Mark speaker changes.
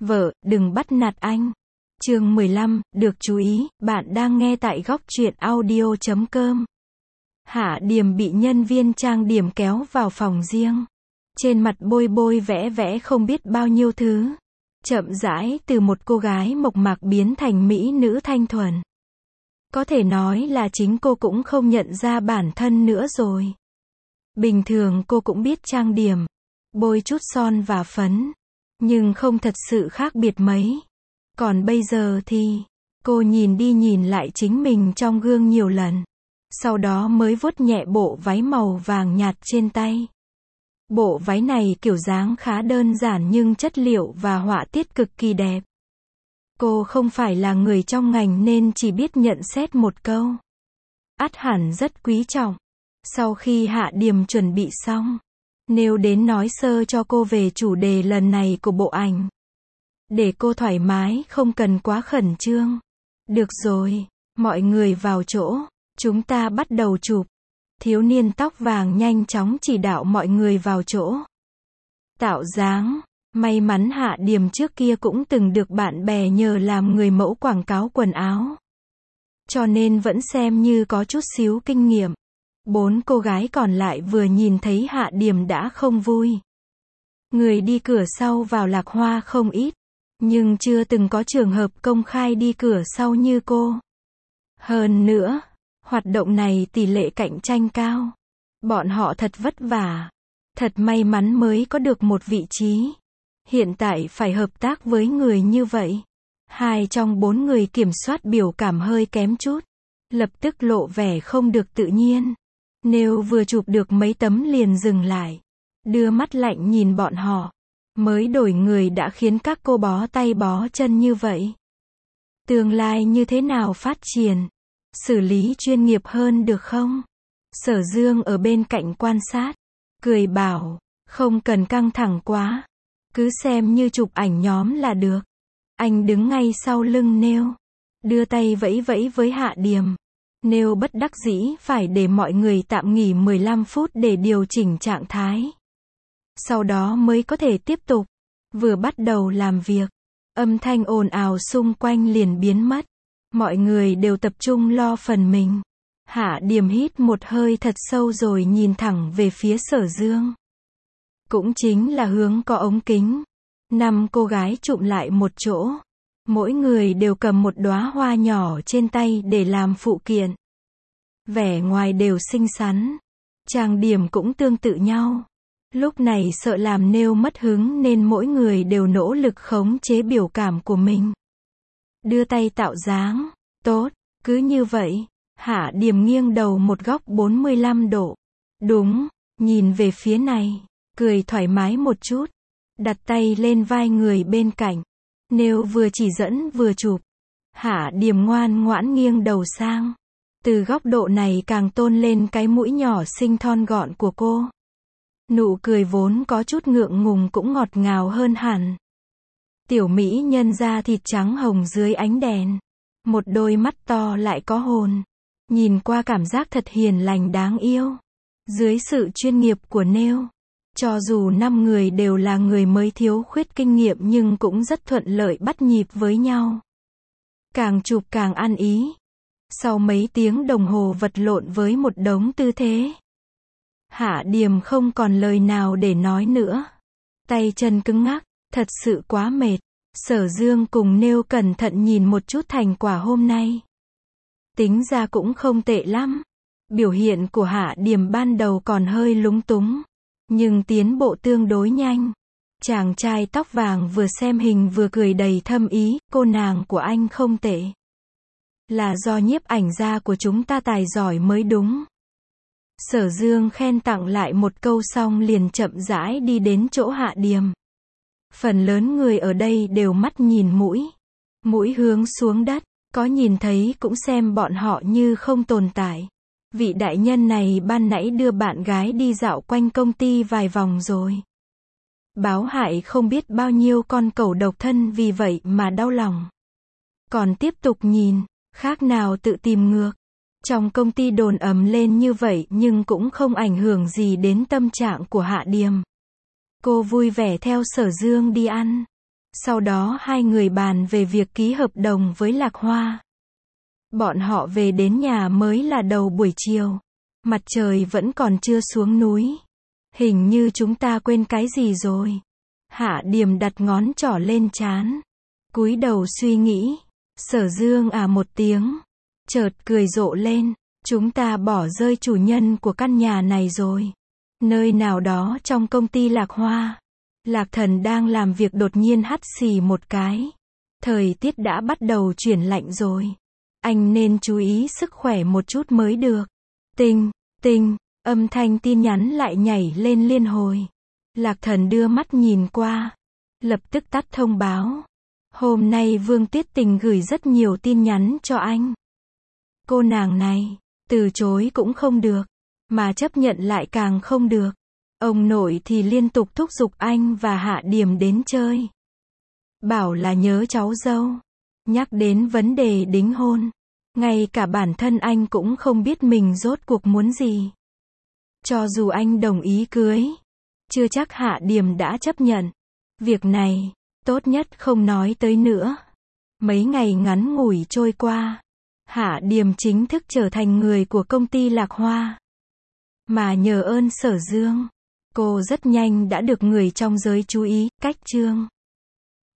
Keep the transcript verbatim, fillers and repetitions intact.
Speaker 1: Vợ, đừng bắt nạt anh. Chương mười lăm, được chú ý, bạn đang nghe tại góc truyện audio chấm com. Hạ Điềm bị nhân viên trang điểm kéo vào phòng riêng. Trên mặt bôi bôi vẽ vẽ không biết bao nhiêu thứ. Chậm rãi từ một cô gái mộc mạc biến thành mỹ nữ thanh thuần. Có thể nói là chính cô cũng không nhận ra bản thân nữa rồi. Bình thường cô cũng biết trang điểm, bôi chút son và phấn, nhưng không thật sự khác biệt mấy. Còn bây giờ thì, cô nhìn đi nhìn lại chính mình trong gương nhiều lần. Sau đó mới vuốt nhẹ bộ váy màu vàng nhạt trên tay. Bộ váy này kiểu dáng khá đơn giản nhưng chất liệu và họa tiết cực kỳ đẹp. Cô không phải là người trong ngành nên chỉ biết nhận xét một câu. Ắt hẳn rất quý trọng. Sau khi Hạ Điềm chuẩn bị xong, Nêu đến nói sơ cho cô về chủ đề lần này của bộ ảnh. Để cô thoải mái, không cần quá khẩn trương. Được rồi, mọi người vào chỗ, chúng ta bắt đầu chụp. Thiếu niên tóc vàng nhanh chóng chỉ đạo mọi người vào chỗ. Tạo dáng, may mắn Hạ Điềm trước kia cũng từng được bạn bè nhờ làm người mẫu quảng cáo quần áo. Cho nên vẫn xem như có chút xíu kinh nghiệm. Bốn cô gái còn lại vừa nhìn thấy Hạ Điềm đã không vui. Người đi cửa sau vào Lạc Hoa không ít, nhưng chưa từng có trường hợp công khai đi cửa sau như cô. Hơn nữa, hoạt động này tỷ lệ cạnh tranh cao. Bọn họ thật vất vả, thật may mắn mới có được một vị trí. Hiện tại phải hợp tác với người như vậy. Hai trong bốn người kiểm soát biểu cảm hơi kém chút, lập tức lộ vẻ không được tự nhiên. Nếu vừa chụp được mấy tấm liền dừng lại, đưa mắt lạnh nhìn bọn họ. Mới đổi người đã khiến các cô bó tay bó chân như vậy. Tương lai như thế nào phát triển? Xử lý chuyên nghiệp hơn được không? Sở Dương ở bên cạnh quan sát, cười bảo, không cần căng thẳng quá. Cứ xem như chụp ảnh nhóm là được. Anh đứng ngay sau lưng Nêu, đưa tay vẫy vẫy với Hạ Điềm. Nêu bất đắc dĩ phải để mọi người tạm nghỉ mười lăm phút để điều chỉnh trạng thái. Sau đó mới có thể tiếp tục. Vừa bắt đầu làm việc, âm thanh ồn ào xung quanh liền biến mất. Mọi người đều tập trung lo phần mình. Hạ Điềm hít một hơi thật sâu rồi nhìn thẳng về phía Sở Dương. Cũng chính là hướng có ống kính. Năm cô gái chụm lại một chỗ. Mỗi người đều cầm một đóa hoa nhỏ trên tay để làm phụ kiện. Vẻ ngoài đều xinh xắn. Trang điểm cũng tương tự nhau. Lúc này sợ làm Nêu mất hứng nên mỗi người đều nỗ lực khống chế biểu cảm của mình. Đưa tay tạo dáng. Tốt, cứ như vậy. Hạ Điềm nghiêng đầu một góc bốn mươi lăm độ. Đúng, nhìn về phía này. Cười thoải mái một chút. Đặt tay lên vai người bên cạnh. Nêu vừa chỉ dẫn vừa chụp. Hạ Điềm ngoan ngoãn nghiêng đầu sang. Từ góc độ này càng tôn lên cái mũi nhỏ xinh thon gọn của cô. Nụ cười vốn có chút ngượng ngùng cũng ngọt ngào hơn hẳn. Tiểu mỹ nhân da thịt trắng hồng dưới ánh đèn. Một đôi mắt to lại có hồn. Nhìn qua cảm giác thật hiền lành đáng yêu. Dưới sự chuyên nghiệp của Nêu, cho dù năm người đều là người mới thiếu khuyết kinh nghiệm nhưng cũng rất thuận lợi bắt nhịp với nhau. Càng chụp càng ăn ý. Sau mấy tiếng đồng hồ vật lộn với một đống tư thế, Hạ Điềm không còn lời nào để nói nữa. Tay chân cứng ngắc, thật sự quá mệt. Sở Dương cùng Nêu cẩn thận nhìn một chút thành quả hôm nay. Tính ra cũng không tệ lắm. Biểu hiện của Hạ Điềm ban đầu còn hơi lúng túng, nhưng tiến bộ tương đối nhanh. Chàng trai tóc vàng vừa xem hình vừa cười đầy thâm ý, cô nàng của anh không tệ. Là do nhiếp ảnh gia của chúng ta tài giỏi mới đúng. Sở Dương khen tặng lại một câu xong liền chậm rãi đi đến chỗ Hạ Điềm. Phần lớn người ở đây đều mắt nhìn mũi. Mũi hướng xuống đất, có nhìn thấy cũng xem bọn họ như không tồn tại. Vị đại nhân này ban nãy đưa bạn gái đi dạo quanh công ty vài vòng rồi. Báo hại không biết bao nhiêu con cẩu độc thân vì vậy mà đau lòng. Còn tiếp tục nhìn, khác nào tự tìm ngược. Trong công ty đồn ầm lên như vậy nhưng cũng không ảnh hưởng gì đến tâm trạng của Hạ Điềm. Cô vui vẻ theo Sở Dương đi ăn. Sau đó hai người bàn về việc ký hợp đồng với Lạc Hoa. Bọn họ về đến nhà mới là đầu buổi chiều. Mặt trời vẫn còn chưa xuống núi. Hình như chúng ta quên cái gì rồi. Hạ Điềm đặt ngón trỏ lên trán. Cúi đầu suy nghĩ. Sở Dương à một tiếng. Chợt cười rộ lên. Chúng ta bỏ rơi chủ nhân của căn nhà này rồi. Nơi nào đó trong công ty Lạc Hoa. Lạc Thần đang làm việc đột nhiên hắt xì một cái. Thời tiết đã bắt đầu chuyển lạnh rồi. Anh nên chú ý sức khỏe một chút mới được. Tinh, tinh, âm thanh tin nhắn lại nhảy lên liên hồi. Lạc Thần đưa mắt nhìn qua. Lập tức tắt thông báo. Hôm nay Vương Tuyết Tình gửi rất nhiều tin nhắn cho anh. Cô nàng này, từ chối cũng không được, mà chấp nhận lại càng không được. Ông nội thì liên tục thúc giục anh và Hạ Điềm đến chơi. Bảo là nhớ cháu dâu. Nhắc đến vấn đề đính hôn. Ngay cả bản thân anh cũng không biết mình rốt cuộc muốn gì. Cho dù anh đồng ý cưới, chưa chắc Hạ Điềm đã chấp nhận. Việc này, tốt nhất không nói tới nữa. Mấy ngày ngắn ngủi trôi qua. Hạ Điềm chính thức trở thành người của công ty Lạc Hoa. Mà nhờ ơn Sở Dương, cô rất nhanh đã được người trong giới chú ý. Cách chương